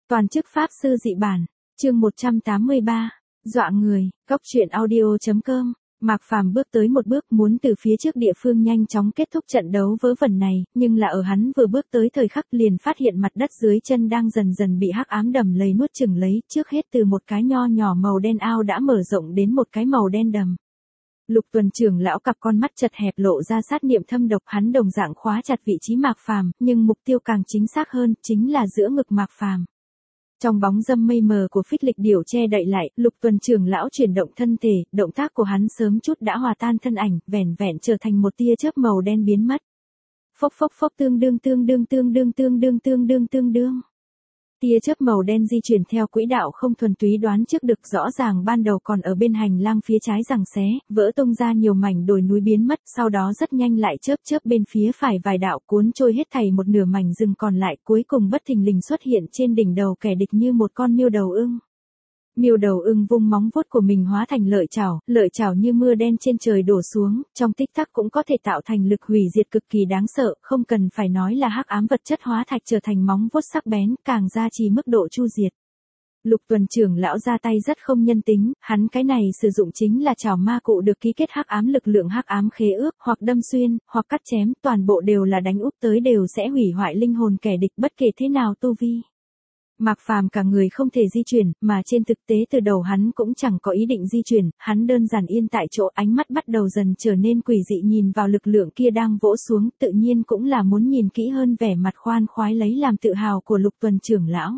Toàn chức pháp sư dị bản, chương 183, dọa người, góc truyện audio.com. Mạc Phàm bước tới một bước muốn từ phía trước địa phương nhanh chóng kết thúc trận đấu vớ vẩn này, nhưng là ở hắn vừa bước tới thời khắc liền phát hiện mặt đất dưới chân đang dần dần bị hắc ám đầm lầy nuốt chửng lấy, trước hết từ một cái nho nhỏ màu đen ao đã mở rộng đến một cái màu đen đầm. Lục Tuần trưởng lão cặp con mắt chật hẹp lộ ra sát niệm thâm độc, hắn đồng dạng khóa chặt vị trí Mạc Phàm, nhưng mục tiêu càng chính xác hơn, chính là giữa ngực Mạc Phàm. Trong bóng râm mây mờ của phích lịch điểu che đậy lại, Lục Tuần trưởng lão chuyển động thân thể, động tác của hắn sớm chút đã hòa tan thân ảnh, vẻn vẹn trở thành một tia chớp màu đen biến mất. Phốc phốc phốc, tương đương. Tia chớp màu đen di chuyển theo quỹ đạo không thuần túy đoán trước được, rõ ràng ban đầu còn ở bên hành lang phía trái giằng xé, vỡ tung ra nhiều mảnh đồi núi biến mất, sau đó rất nhanh lại chớp bên phía phải vài đạo cuốn trôi hết thảy một nửa mảnh rừng còn lại, cuối cùng bất thình lình xuất hiện trên đỉnh đầu kẻ địch như một con miêu đầu ưng. Miêu đầu ưng vung móng vuốt của mình hóa thành lợi chảo như mưa đen trên trời đổ xuống, trong tích tắc cũng có thể tạo thành lực hủy diệt cực kỳ đáng sợ, không cần phải nói là hắc ám vật chất hóa thạch trở thành móng vuốt sắc bén, càng gia trì mức độ chu diệt. Lục Tuần trưởng lão ra tay rất không nhân tính, hắn cái này sử dụng chính là chảo ma cụ được ký kết hắc ám lực lượng hắc ám khế ước, hoặc đâm xuyên, hoặc cắt chém, toàn bộ đều là đánh úp tới đều sẽ hủy hoại linh hồn kẻ địch bất kể thế nào tu vi. Mạc Phàm cả người không thể di chuyển, mà trên thực tế từ đầu hắn cũng chẳng có ý định di chuyển, hắn đơn giản yên tại chỗ, ánh mắt bắt đầu dần trở nên quỷ dị nhìn vào lực lượng kia đang vỗ xuống, tự nhiên cũng là muốn nhìn kỹ hơn vẻ mặt khoan khoái lấy làm tự hào của Lục Tuần trưởng lão.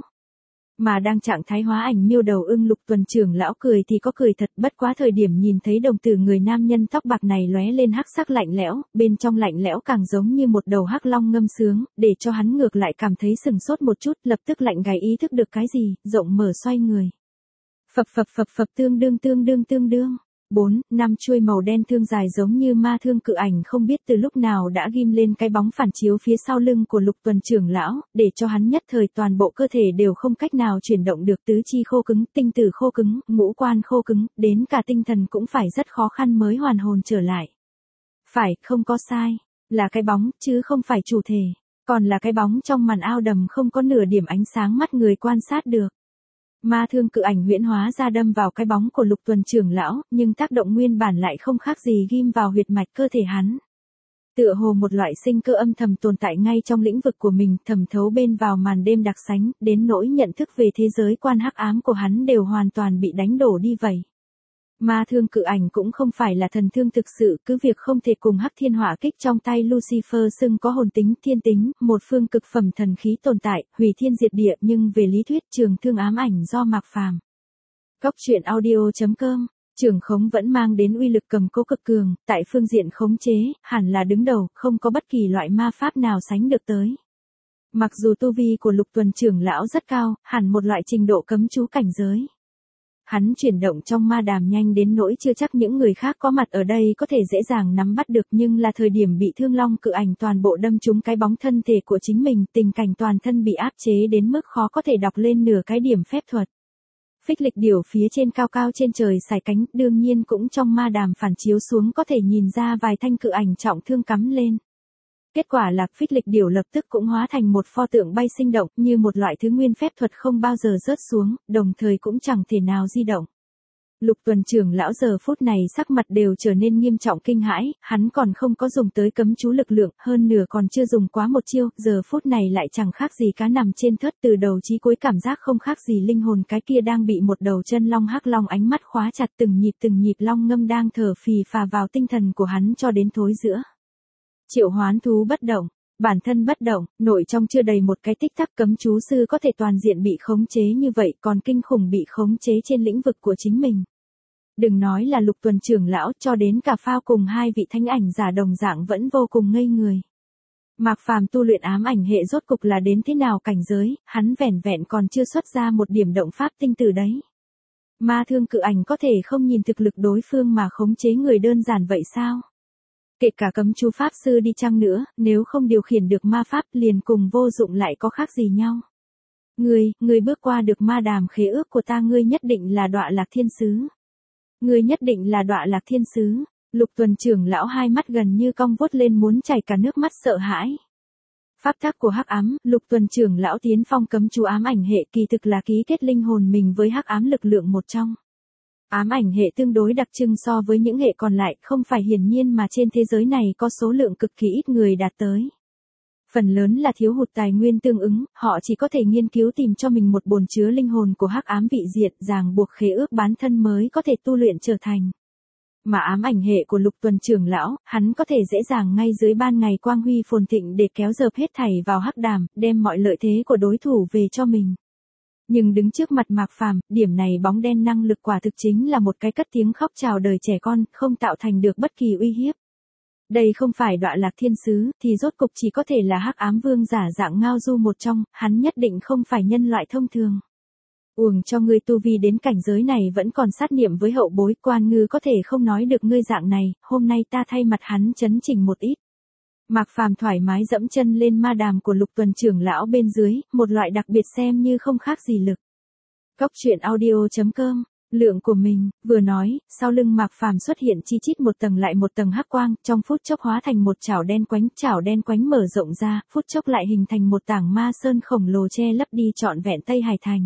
Mà đang trạng thái hóa ảnh miêu đầu ưng, Lục Tuần trưởng lão cười thì có cười thật, bất quá thời điểm nhìn thấy đồng tử người nam nhân tóc bạc này lóe lên hắc sắc lạnh lẽo, bên trong lạnh lẽo càng giống như một đầu hắc long ngâm sướng, để cho hắn ngược lại cảm thấy sừng sốt một chút, lập tức lạnh gáy ý thức được cái gì, rộng mở xoay người. Phập, tương đương. 4-5 chuôi màu đen thương dài giống như ma thương cự ảnh không biết từ lúc nào đã ghim lên cái bóng phản chiếu phía sau lưng của Lục Tuần trưởng lão, để cho hắn nhất thời toàn bộ cơ thể đều không cách nào chuyển động được, tứ chi khô cứng, tinh tử khô cứng, ngũ quan khô cứng, đến cả tinh thần cũng phải rất khó khăn mới hoàn hồn trở lại. Phải, không có sai, là cái bóng, chứ không phải chủ thể, còn là cái bóng trong màn ao đầm không có nửa điểm ánh sáng mắt người quan sát được. Ma thương cự ảnh huyễn hóa ra đâm vào cái bóng của Lục Tuần trưởng lão, nhưng tác động nguyên bản lại không khác gì ghim vào huyệt mạch cơ thể hắn. Tựa hồ một loại sinh cơ âm thầm tồn tại ngay trong lĩnh vực của mình, thẩm thấu bên vào màn đêm đặc sánh, đến nỗi nhận thức về thế giới quan hắc ám của hắn đều hoàn toàn bị đánh đổ đi vậy. Ma thương cự ảnh cũng không phải là thần thương thực sự, cứ việc không thể cùng hắc thiên hỏa kích trong tay Lucifer xưng có hồn tính, thiên tính, một phương cực phẩm thần khí tồn tại, hủy thiên diệt địa, nhưng về lý thuyết trường thương ám ảnh do Mạc Phàm. Góc truyện audio.com, trường khống vẫn mang đến uy lực cầm cố cực cường, tại phương diện khống chế, hẳn là đứng đầu, không có bất kỳ loại ma pháp nào sánh được tới. Mặc dù tu vi của Lục Tuần trưởng lão rất cao, hẳn một loại trình độ cấm chú cảnh giới. Hắn chuyển động trong ma đàm nhanh đến nỗi chưa chắc những người khác có mặt ở đây có thể dễ dàng nắm bắt được, nhưng là thời điểm bị thương long cự ảnh toàn bộ đâm trúng cái bóng thân thể của chính mình, tình cảnh toàn thân bị áp chế đến mức khó có thể đọc lên nửa cái điểm phép thuật. Phích lịch điểu phía trên cao trên trời sải cánh, đương nhiên cũng trong ma đàm phản chiếu xuống có thể nhìn ra vài thanh cự ảnh trọng thương cắm lên. Kết quả là phích lịch điểu lập tức cũng hóa thành một pho tượng bay sinh động, như một loại thứ nguyên phép thuật không bao giờ rớt xuống, đồng thời cũng chẳng thể nào di động. Lục Tuần trưởng lão giờ phút này sắc mặt đều trở nên nghiêm trọng kinh hãi, hắn còn không có dùng tới cấm chú lực lượng, hơn nửa còn chưa dùng quá một chiêu, giờ phút này lại chẳng khác gì cá nằm trên thớt, từ đầu chí cuối cảm giác không khác gì linh hồn cái kia đang bị một đầu chân long hắc long ánh mắt khóa chặt, từng nhịp long ngâm đang thở phì phà vào tinh thần của hắn cho đến thối giữa. Triệu hoán thú bất động, bản thân bất động, nội trong chưa đầy một cái tích tắc cấm chú sư có thể toàn diện bị khống chế như vậy, còn kinh khủng bị khống chế trên lĩnh vực của chính mình. Đừng nói là Lục Tuần trưởng lão, cho đến cả Phao cùng hai vị thánh ảnh giả đồng dạng vẫn vô cùng ngây người. Mạc Phàm tu luyện ám ảnh hệ rốt cục là đến thế nào cảnh giới, hắn vẻn vẹn còn chưa xuất ra một điểm động pháp tinh từ đấy. Ma thương cự ảnh có thể không nhìn thực lực đối phương mà khống chế người đơn giản vậy sao? Kể cả cấm chú pháp sư đi chăng nữa, nếu không điều khiển được ma pháp liền cùng vô dụng lại có khác gì nhau. Ngươi bước qua được ma đàm khế ước của ta, ngươi nhất định là Đọa Lạc Thiên Sứ. Ngươi nhất định là Đọa Lạc Thiên Sứ. Lục Tuần trưởng lão hai mắt gần như cong vút lên muốn chảy cả nước mắt sợ hãi. Pháp tắc của hắc ám, Lục Tuần trưởng lão tiến phong cấm chú ám ảnh hệ kỳ thực là ký kết linh hồn mình với hắc ám lực lượng một trong. Ám ảnh hệ tương đối đặc trưng so với những hệ còn lại, không phải hiển nhiên mà trên thế giới này có số lượng cực kỳ ít người đạt tới. Phần lớn là thiếu hụt tài nguyên tương ứng, họ chỉ có thể nghiên cứu tìm cho mình một bồn chứa linh hồn của hắc ám vị diệt, ràng buộc khế ước bán thân mới có thể tu luyện trở thành. Mà ám ảnh hệ của Lục Tuần trưởng lão, hắn có thể dễ dàng ngay dưới ban ngày quang huy phồn thịnh để kéo dợp hết thảy vào hắc đàm, đem mọi lợi thế của đối thủ về cho mình. Nhưng đứng trước mặt Mạc Phàm, điểm này bóng đen năng lực quả thực chính là một cái cất tiếng khóc chào đời trẻ con, không tạo thành được bất kỳ uy hiếp. Đây không phải Đọa Lạc Thiên Sứ, thì rốt cục chỉ có thể là hắc ám vương giả dạng Ngao Du một trong, hắn nhất định không phải nhân loại thông thường. Uổng cho ngươi tu vi đến cảnh giới này vẫn còn sát niệm với hậu bối, Quan Ngư có thể không nói được ngươi dạng này, hôm nay ta thay mặt hắn chấn chỉnh một ít. Mạc Phàm thoải mái dẫm chân lên ma đàm của Lục Tuần trưởng lão bên dưới, một loại đặc biệt xem như không khác gì lực. Cóc truyện audio.com, lượng của mình, vừa nói, sau lưng Mạc Phàm xuất hiện chi chít một tầng lại một tầng hắc quang, trong phút chốc hóa thành một chảo đen quánh mở rộng ra, phút chốc lại hình thành một tảng ma sơn khổng lồ che lấp đi trọn vẹn Tây Hải Thành.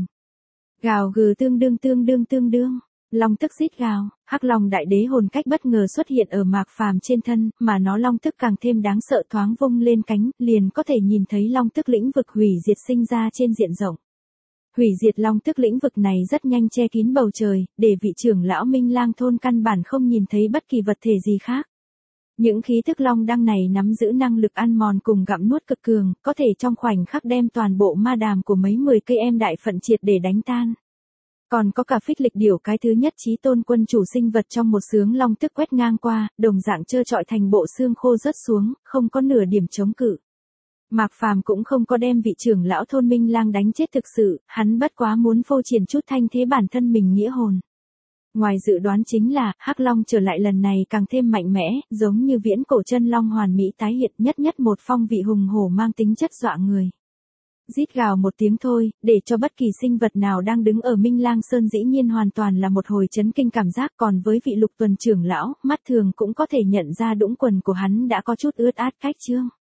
Gào gừ tương đương. Long tức rít gào, hắc long đại đế hồn cách bất ngờ xuất hiện ở Mạc Phàm trên thân, mà nó long tức càng thêm đáng sợ, thoáng vung lên cánh, liền có thể nhìn thấy long tức lĩnh vực hủy diệt sinh ra trên diện rộng. Hủy diệt long tức lĩnh vực này rất nhanh che kín bầu trời, để vị trưởng lão Minh Lang thôn căn bản không nhìn thấy bất kỳ vật thể gì khác. Những khí thức long đăng này nắm giữ năng lực ăn mòn cùng gặm nuốt cực cường, có thể trong khoảnh khắc đem toàn bộ ma đàm của mấy 10 cây em đại phận triệt để đánh tan. Còn có cả phích lịch điểu cái thứ nhất chí tôn quân chủ sinh vật trong một xướng long tức quét ngang qua, đồng dạng trơ trọi thành bộ xương khô rớt xuống, không có nửa điểm chống cự. Mạc Phàm cũng không có đem vị trưởng lão thôn Minh Lang đánh chết thực sự, hắn bất quá muốn phô triển chút thanh thế bản thân mình nghĩa hồn. Ngoài dự đoán chính là, hắc long trở lại lần này càng thêm mạnh mẽ, giống như viễn cổ chân long hoàn mỹ tái hiện, nhất một phong vị hùng hổ mang tính chất dọa người. Rít gào một tiếng thôi, để cho bất kỳ sinh vật nào đang đứng ở Minh Lang Sơn dĩ nhiên hoàn toàn là một hồi chấn kinh cảm giác, còn với vị Lục Tuần trưởng lão, mắt thường cũng có thể nhận ra đũng quần của hắn đã có chút ướt át cách chương.